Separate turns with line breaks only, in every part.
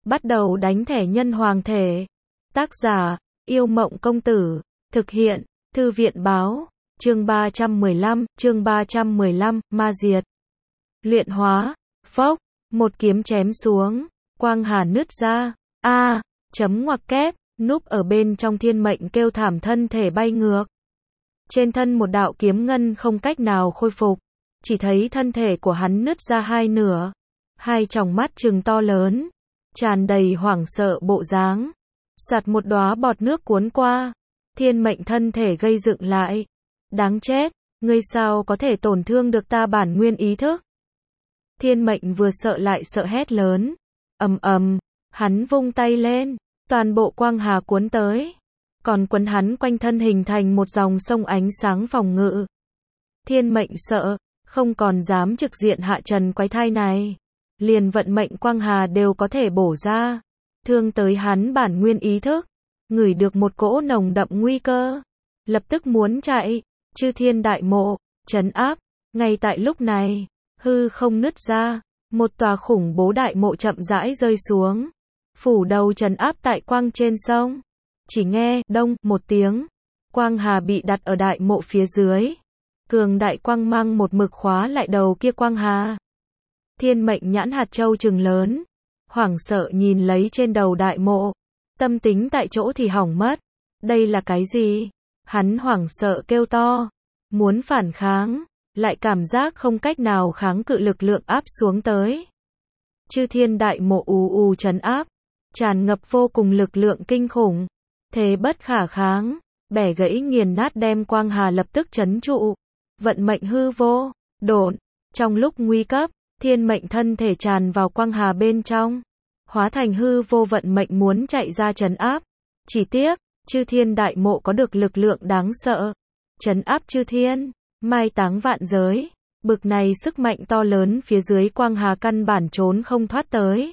Bắt đầu đánh thẻ nhân hoàng thể. Tác giả, Yêu Mộng Công Tử. Thực hiện, Thư viện Báo. Chương 315, Ma Diệt. Luyện hóa. Phốc, một kiếm chém xuống. Quang hà nứt ra. Chấm ngoặc kép, núp ở bên trong thiên mệnh kêu thảm thân thể bay ngược. Trên thân một đạo kiếm ngân không cách nào khôi phục. Chỉ thấy thân thể của hắn nứt ra hai nửa. Hai tròng mắt trừng to lớn. Tràn đầy hoảng sợ bộ dáng. Soạt một đóa bọt nước cuốn qua. Thiên mệnh thân thể gây dựng lại. Đáng chết, ngươi sao có thể tổn thương được ta bản nguyên ý thức? Thiên mệnh vừa sợ lại sợ hét lớn. Hắn vung tay lên. Toàn bộ quang hà cuốn tới. Còn quấn hắn quanh thân hình thành một dòng sông ánh sáng phòng ngự. Thiên mệnh sợ, không còn dám trực diện Hạ Trần quái thai này. Liền vận mệnh quang hà đều có thể bổ ra. Thương tới hắn bản nguyên ý thức. Ngửi được một cỗ nồng đậm nguy cơ. Lập tức muốn chạy. Chư thiên đại mộ, trấn áp. Ngay tại lúc này, hư không nứt ra. Một tòa khủng bố đại mộ chậm rãi rơi xuống. Phủ đầu trấn áp tại quang trên sông. Chỉ nghe, đông, một tiếng. Quang hà bị đặt ở đại mộ phía dưới. Cường đại quang mang một mực khóa lại đầu kia quang hà. Thiên mệnh nhãn hạt châu trừng lớn. Hoảng sợ nhìn lấy trên đầu đại mộ. Tâm tính tại chỗ thì hỏng mất. Đây là cái gì? Hắn hoảng sợ kêu to. Muốn phản kháng. Lại cảm giác không cách nào kháng cự lực lượng áp xuống tới. Chư thiên đại mộ ù trấn áp. Tràn ngập vô cùng lực lượng kinh khủng. Thế bất khả kháng. Bẻ gãy nghiền nát đem quang hà lập tức trấn trụ. Vận mệnh hư vô, độn. Trong lúc nguy cấp, thiên mệnh thân thể tràn vào quang hà bên trong. Hóa thành hư vô vận mệnh muốn chạy ra trấn áp. Chỉ tiếc, chư thiên đại mộ có được lực lượng đáng sợ. Trấn áp chư thiên, mai táng vạn giới. Bực này sức mạnh to lớn phía dưới quang hà căn bản trốn không thoát tới.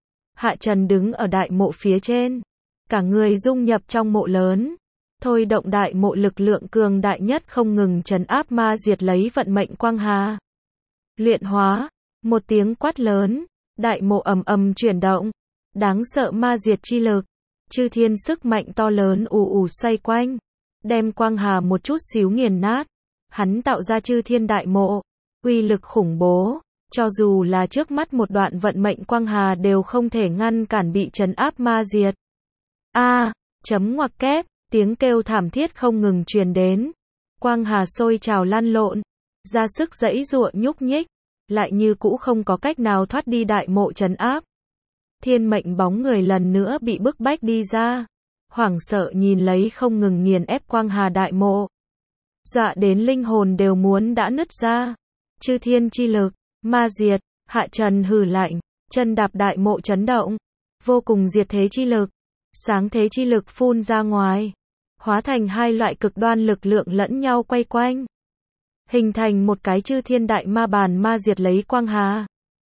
Hạ Trần đứng ở đại mộ phía trên. Cả người dung nhập trong mộ lớn. Thôi động đại mộ lực lượng cường đại nhất không ngừng trấn áp ma diệt lấy vận mệnh quang hà. Luyện hóa. Một tiếng quát lớn. Đại mộ ầm chuyển động. Đáng sợ ma diệt chi lực. Chư thiên sức mạnh to lớn ù xoay quanh. Đem quang hà một chút xíu nghiền nát. Hắn tạo ra chư thiên đại mộ. Uy lực khủng bố. Cho dù là trước mắt một đoạn vận mệnh quang hà đều không thể ngăn cản bị trấn áp ma diệt. Chấm ngoặc kép. Tiếng kêu thảm thiết không ngừng truyền đến. Quang hà sôi trào lăn lộn. Ra sức giãy giụa nhúc nhích. Lại như cũ không có cách nào thoát đi đại mộ trấn áp. Thiên mệnh bóng người lần nữa bị bức bách đi ra. Hoảng sợ nhìn lấy không ngừng nghiền ép quang hà đại mộ. Dọa đến linh hồn đều muốn đã nứt ra. Chư thiên chi lực, ma diệt, Hạ Trần hừ lạnh. Chân đạp đại mộ chấn động. Vô cùng diệt thế chi lực. Sáng thế chi lực phun ra ngoài. Hóa thành hai loại cực đoan lực lượng lẫn nhau quay quanh. Hình thành một cái chư thiên đại ma bàn ma diệt lấy quang hà.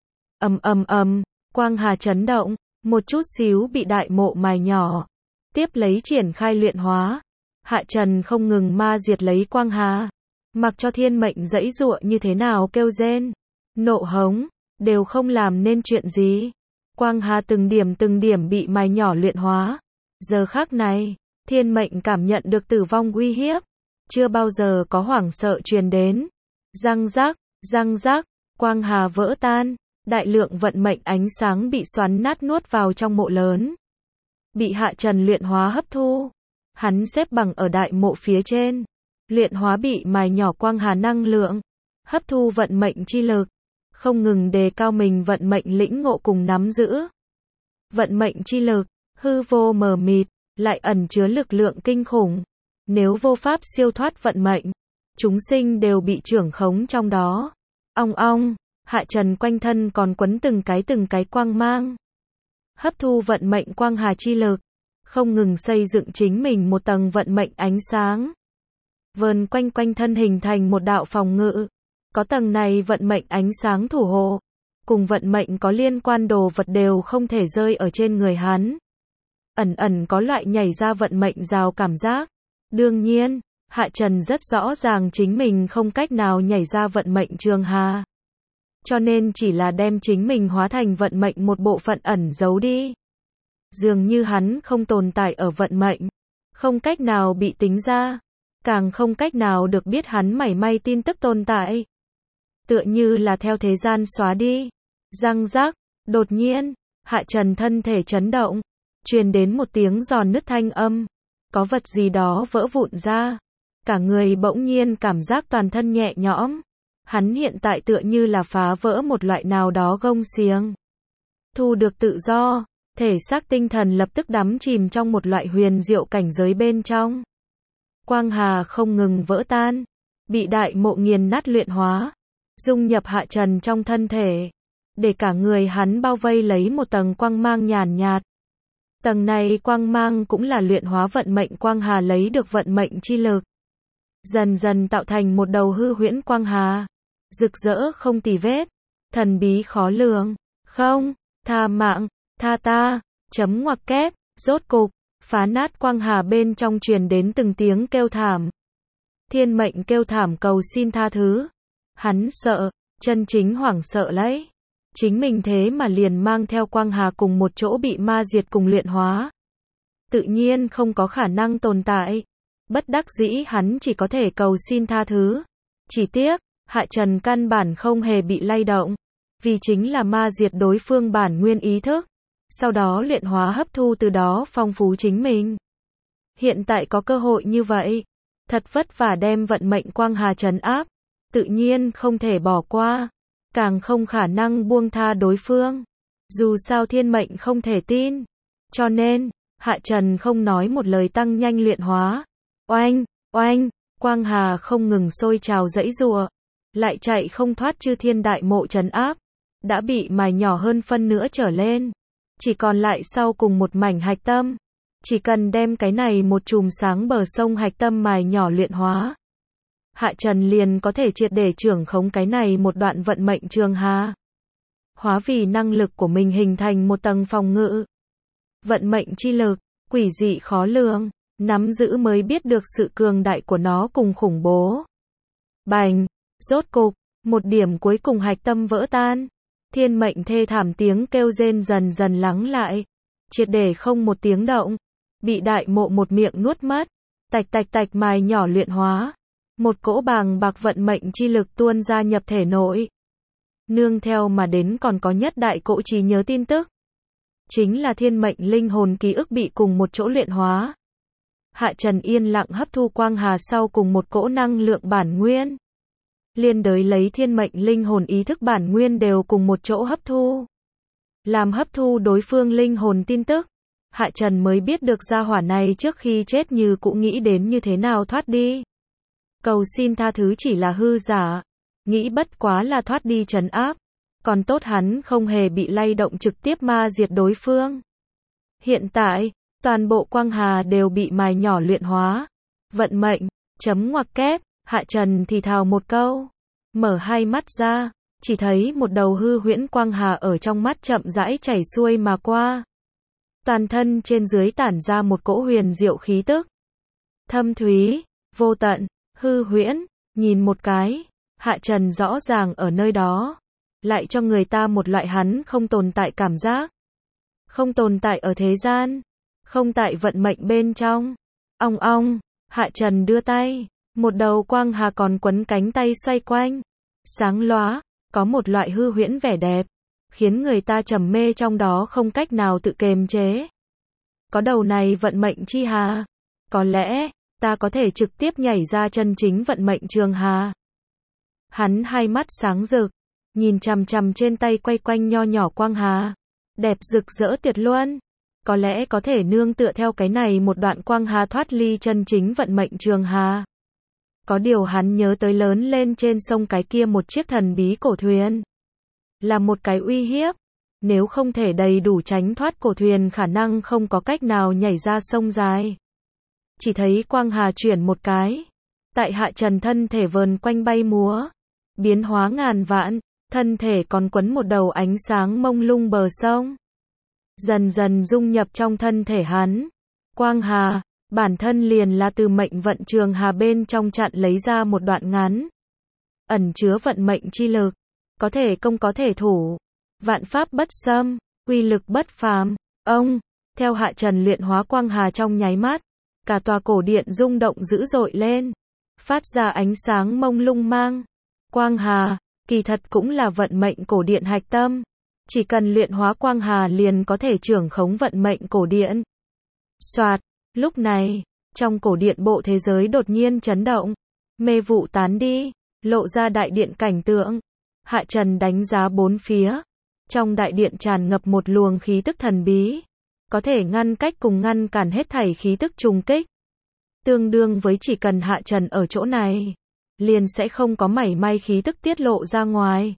Quang hà chấn động. Một chút xíu bị đại mộ mài nhỏ. Tiếp lấy triển khai luyện hóa. Hạ Trần không ngừng ma diệt lấy quang hà. Mặc cho thiên mệnh giãy giụa như thế nào kêu rên. Nộ hống. Đều không làm nên chuyện gì. Quang hà từng điểm bị mài nhỏ luyện hóa. Giờ khắc này, thiên mệnh cảm nhận được tử vong uy hiếp. Chưa bao giờ có hoảng sợ truyền đến. Răng rác, quang hà vỡ tan. Đại lượng vận mệnh ánh sáng bị xoắn nát nuốt vào trong mộ lớn. Bị Hạ Trần luyện hóa hấp thu. Hắn xếp bằng ở đại mộ phía trên. Luyện hóa bị mài nhỏ quang hà năng lượng. Hấp thu vận mệnh chi lực. Không ngừng đề cao mình vận mệnh lĩnh ngộ cùng nắm giữ. Vận mệnh chi lực, hư vô mờ mịt, lại ẩn chứa lực lượng kinh khủng. Nếu vô pháp siêu thoát vận mệnh, chúng sinh đều bị trưởng khống trong đó. Ong, Hạ Trần quanh thân còn quấn từng cái quang mang. Hấp thu vận mệnh quang hà chi lực, không ngừng xây dựng chính mình một tầng vận mệnh ánh sáng. Vờn quanh thân hình thành một đạo phòng ngự. Có tầng này vận mệnh ánh sáng thủ hộ. Cùng vận mệnh có liên quan đồ vật đều không thể rơi ở trên người hắn. Ẩn có loại nhảy ra vận mệnh rào cảm giác. Đương nhiên, Hạ Trần rất rõ ràng chính mình không cách nào nhảy ra vận mệnh trường hà. Cho nên chỉ là đem chính mình hóa thành vận mệnh một bộ phận ẩn giấu đi. Dường như hắn không tồn tại ở vận mệnh, không cách nào bị tính ra, càng không cách nào được biết hắn mảy may tin tức tồn tại. Tựa như là theo thế gian xóa đi. Răng rắc, đột nhiên, Hạ Trần thân thể chấn động, truyền đến một tiếng giòn nứt thanh âm, có vật gì đó vỡ vụn ra. Cả người bỗng nhiên cảm giác toàn thân nhẹ nhõm. Hắn hiện tại tựa như là phá vỡ một loại nào đó gông xiềng. Thu được tự do, thể xác tinh thần lập tức đắm chìm trong một loại huyền diệu cảnh giới bên trong. Quang hà không ngừng vỡ tan, bị đại mộ nghiền nát luyện hóa, dung nhập Hạ Trần trong thân thể, để cả người hắn bao vây lấy một tầng quang mang nhàn nhạt. Tầng này quang mang cũng là luyện hóa vận mệnh quang hà lấy được vận mệnh chi lực. Dần dần tạo thành một đầu hư huyễn quang hà, rực rỡ không tì vết, thần bí khó lường. Không, tha mạng, tha ta, chấm ngoặc kép, rốt cục, phá nát quang hà bên trong truyền đến từng tiếng kêu thảm. Thiên mệnh kêu thảm cầu xin tha thứ. Hắn sợ, chân chính hoảng sợ lấy. Chính mình thế mà liền mang theo quang hà cùng một chỗ bị ma diệt cùng luyện hóa. Tự nhiên không có khả năng tồn tại. Bất đắc dĩ hắn chỉ có thể cầu xin tha thứ. Chỉ tiếc, Hạ Trần căn bản không hề bị lay động. Vì chính là ma diệt đối phương bản nguyên ý thức. Sau đó luyện hóa hấp thu từ đó phong phú chính mình. Hiện tại có cơ hội như vậy. Thật vất vả đem vận mệnh quang hà trấn áp. Tự nhiên không thể bỏ qua. Càng không khả năng buông tha đối phương. Dù sao thiên mệnh không thể tin. Cho nên, Hạ Trần không nói một lời tăng nhanh luyện hóa. Oanh, oanh, quang hà không ngừng sôi trào giãy giụa, lại chạy không thoát chư thiên đại mộ trấn áp, đã bị mài nhỏ hơn phân nửa trở lên, chỉ còn lại sau cùng một mảnh hạch tâm. Chỉ cần đem cái này một chùm sáng bờ sông hạch tâm mài nhỏ luyện hóa, Hạ Trần liền có thể triệt để trưởng khống cái này một đoạn vận mệnh trường hà, hóa vì năng lực của mình hình thành một tầng phòng ngự. Vận mệnh chi lực, quỷ dị khó lường, nắm giữ mới biết được sự cường đại của nó cùng khủng bố. Bành, rốt cục, một điểm cuối cùng hạch tâm vỡ tan. Thiên mệnh thê thảm tiếng kêu rên dần dần lắng lại, triệt để không một tiếng động, bị đại mộ một miệng nuốt mất, tạch tạch tạch mài nhỏ luyện hóa. Một cỗ bàng bạc vận mệnh chi lực tuôn ra nhập thể nội. Nương theo mà đến còn có nhất đại cỗ trí nhớ tin tức. Chính là thiên mệnh linh hồn ký ức bị cùng một chỗ luyện hóa. Hạ Trần yên lặng hấp thu quang hà sau cùng một cỗ năng lượng bản nguyên. Liên đới lấy thiên mệnh linh hồn ý thức bản nguyên đều cùng một chỗ hấp thu. Làm hấp thu đối phương linh hồn tin tức, Hạ Trần mới biết được gia hỏa này trước khi chết như cũng nghĩ đến như thế nào thoát đi. Cầu xin tha thứ chỉ là hư giả, nghĩ bất quá là thoát đi trấn áp, còn tốt hắn không hề bị lay động trực tiếp ma diệt đối phương. Hiện tại, toàn bộ quang hà đều bị mài nhỏ luyện hóa. Vận mệnh, chấm ngoặc kép, Hạ Trần thì thào một câu, mở hai mắt ra, chỉ thấy một đầu hư huyễn quang hà ở trong mắt chậm rãi chảy xuôi mà qua. Toàn thân trên dưới tản ra một cỗ huyền diệu khí tức. Thâm thúy, vô tận, hư huyễn, nhìn một cái, Hạ Trần rõ ràng ở nơi đó, lại cho người ta một loại hắn không tồn tại cảm giác. Không tồn tại ở thế gian, không tại vận mệnh bên trong. Ong ong, Hạ Trần đưa tay, một đầu quang hà còn quấn cánh tay xoay quanh, sáng lóa, có một loại hư huyễn vẻ đẹp, khiến người ta trầm mê trong đó không cách nào tự kiềm chế. Có đầu này vận mệnh chi hà, có lẽ ta có thể trực tiếp nhảy ra chân chính vận mệnh trường hà. Hắn hai mắt sáng rực, nhìn chằm chằm trên tay quay quanh nho nhỏ quang hà, đẹp rực rỡ tuyệt luân. Có lẽ có thể nương tựa theo cái này một đoạn quang hà thoát ly chân chính vận mệnh trường hà. Có điều hắn nhớ tới lớn lên trên sông cái kia một chiếc thần bí cổ thuyền. Là một cái uy hiếp. Nếu không thể đầy đủ tránh thoát cổ thuyền khả năng không có cách nào nhảy ra sông dài. Chỉ thấy quang hà chuyển một cái. Tại Hạ Trần thân thể vờn quanh bay múa. Biến hóa ngàn vạn, thân thể còn quấn một đầu ánh sáng mông lung bờ sông. Dần dần dung nhập trong thân thể hắn. Quang hà, bản thân liền là từ mệnh vận trường hà bên trong chặn lấy ra một đoạn ngắn. Ẩn chứa vận mệnh chi lực. Có thể công có thể thủ. Vạn pháp bất xâm, uy lực bất phàm. Ông, Theo Hạ Trần luyện hóa quang hà trong nháy mắt, cả tòa cổ điện rung động dữ dội lên, phát ra ánh sáng mông lung mang. Quang hà, kỳ thật cũng là vận mệnh cổ điện hạch tâm. Chỉ cần luyện hóa quang hà liền có thể trưởng khống vận mệnh cổ điện. Soạt, lúc này, trong cổ điện bộ thế giới đột nhiên chấn động, mê vụ tán đi, lộ ra đại điện cảnh tượng. Hạ Trần đánh giá bốn phía, trong đại điện tràn ngập một luồng khí tức thần bí, có thể ngăn cách cùng ngăn cản hết thảy khí tức trùng kích. Tương đương với chỉ cần Hạ Trần ở chỗ này, liền sẽ không có mảy may khí tức tiết lộ ra ngoài.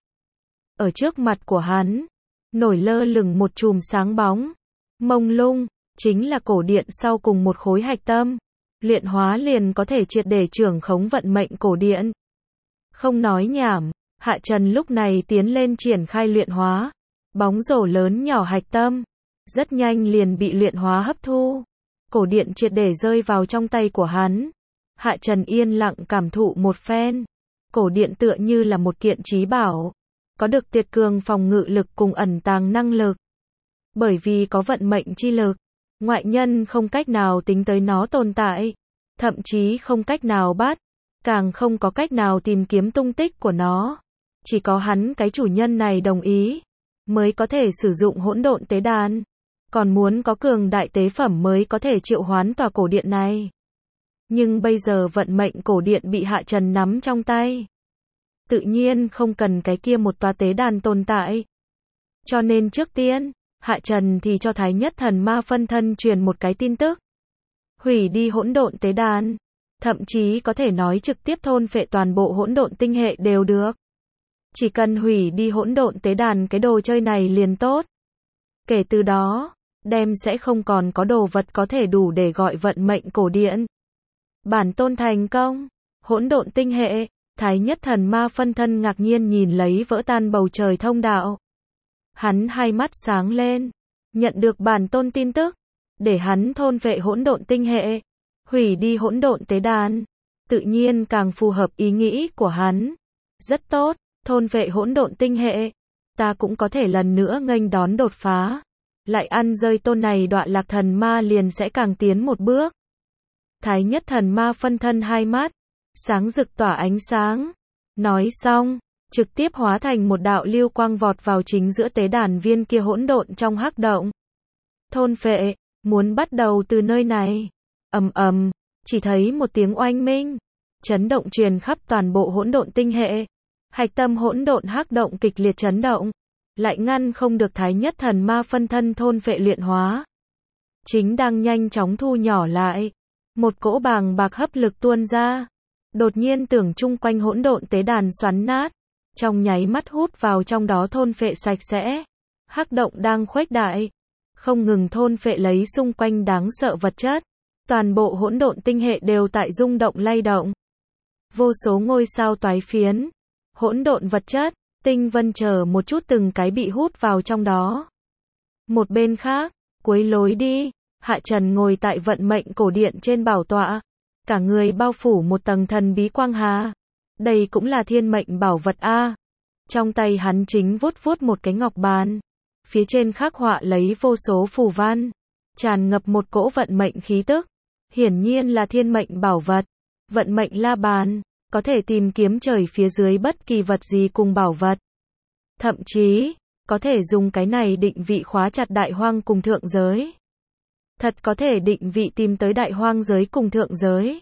Ở trước mặt của hắn, nổi lơ lửng một chùm sáng bóng, mông lung, chính là cổ điện sau cùng một khối hạch tâm. Luyện hóa liền có thể triệt để trưởng khống vận mệnh cổ điện. Không nói nhảm, Hạ Trần lúc này tiến lên triển khai luyện hóa. Bóng rổ lớn nhỏ hạch tâm, rất nhanh liền bị luyện hóa hấp thu. Cổ điện triệt để rơi vào trong tay của hắn. Hạ Trần yên lặng cảm thụ một phen. Cổ điện tựa như là một kiện trí bảo, có được tuyệt cường phòng ngự lực cùng ẩn tàng năng lực. Bởi vì có vận mệnh chi lực, ngoại nhân không cách nào tính tới nó tồn tại, thậm chí không cách nào bắt, càng không có cách nào tìm kiếm tung tích của nó. Chỉ có hắn cái chủ nhân này đồng ý, mới có thể sử dụng hỗn độn tế đàn. Còn muốn có cường đại tế phẩm mới có thể triệu hoán tòa cổ điện này. Nhưng bây giờ vận mệnh cổ điện bị Hạ Trần nắm trong tay. Tự nhiên không cần cái kia một tòa tế đàn tồn tại. Cho nên trước tiên, Hạ Trần thì cho Thái Nhất Thần Ma phân thân truyền một cái tin tức. Hủy đi hỗn độn tế đàn. Thậm chí có thể nói trực tiếp thôn phệ toàn bộ hỗn độn tinh hệ đều được. Chỉ cần hủy đi hỗn độn tế đàn cái đồ chơi này liền tốt. Kể từ đó, đem sẽ không còn có đồ vật có thể đủ để gọi vận mệnh cổ điện. Bản tôn thành công, hỗn độn tinh hệ, Thái Nhất Thần Ma phân thân ngạc nhiên nhìn lấy vỡ tan bầu trời thông đạo. Hắn hai mắt sáng lên, nhận được bản tôn tin tức, để hắn thôn vệ hỗn độn tinh hệ, hủy đi hỗn độn tế đàn, tự nhiên càng phù hợp ý nghĩ của hắn. Rất tốt, thôn vệ hỗn độn tinh hệ, ta cũng có thể lần nữa nghênh đón đột phá. Lại ăn rơi tôn này Đọa Lạc Thần Ma liền sẽ càng tiến một bước. Thái Nhất Thần Ma phân thân hai mắt, sáng rực tỏa ánh sáng. Nói xong, trực tiếp hóa thành một đạo lưu quang vọt vào chính giữa tế đàn viên kia hỗn độn trong hắc động. Thôn phệ, muốn bắt đầu từ nơi này. Ầm ầm, chỉ thấy một tiếng oanh minh, chấn động truyền khắp toàn bộ hỗn độn tinh hệ. Hạch tâm hỗn độn hắc động kịch liệt chấn động, lại ngăn không được Thái Nhất Thần Ma phân thân thôn phệ luyện hóa. Chính đang nhanh chóng thu nhỏ lại, một cỗ bàng bạc hấp lực tuôn ra, đột nhiên tưởng chung quanh hỗn độn tế đàn xoắn nát, trong nháy mắt hút vào trong đó thôn phệ sạch sẽ. Hắc động đang khuếch đại, không ngừng thôn phệ lấy xung quanh đáng sợ vật chất. Toàn bộ hỗn độn tinh hệ đều tại rung động lay động. Vô số ngôi sao toái phiến, hỗn độn vật chất, tinh vân chờ một chút từng cái bị hút vào trong đó. Một bên khác, cuối lối đi, Hạ Trần ngồi tại vận mệnh cổ điện trên bảo tọa, cả người bao phủ một tầng thần bí quang hà. Đây cũng là thiên mệnh bảo vật a. Trong tay hắn chính vuốt vuốt một cái ngọc bàn, phía trên khắc họa lấy vô số phù văn, tràn ngập một cỗ vận mệnh khí tức. Hiển nhiên là thiên mệnh bảo vật, vận mệnh la bàn, có thể tìm kiếm trời phía dưới bất kỳ vật gì cùng bảo vật. Thậm chí, có thể dùng cái này định vị khóa chặt đại hoang cùng thượng giới. Thật có thể định vị tìm tới đại hoang giới cùng thượng giới.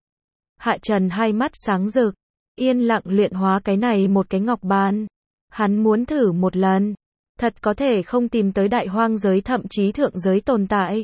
Hạ Trần hai mắt sáng rực, yên lặng luyện hóa cái này một cái ngọc bàn. Hắn muốn thử một lần, thật có thể không tìm tới đại hoang giới thậm chí thượng giới tồn tại.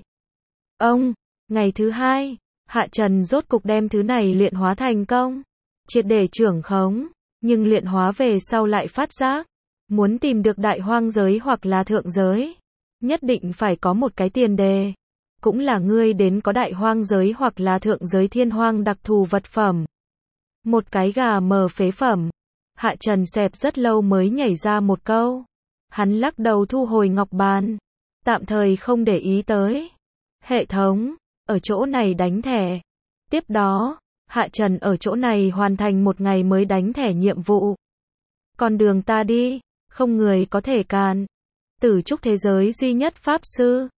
Ngày thứ hai, Hạ Trần rốt cục đem thứ này luyện hóa thành công, triệt để trưởng khống, nhưng luyện hóa về sau lại phát giác, muốn tìm được đại hoang giới hoặc là thượng giới, nhất định phải có một cái tiền đề, cũng là ngươi đến có đại hoang giới hoặc là thượng giới thiên hoang đặc thù vật phẩm. Một cái gà mờ phế phẩm. Hạ Trần xẹp rất lâu mới nhảy ra một câu. Hắn lắc đầu thu hồi ngọc bàn, tạm thời không để ý tới. Hệ thống, ở chỗ này đánh thẻ. Tiếp đó, Hạ Trần ở chỗ này hoàn thành một ngày mới đánh thẻ nhiệm vụ. Con đường ta đi, không người có thể cản. Tử trúc thế giới duy nhất pháp sư,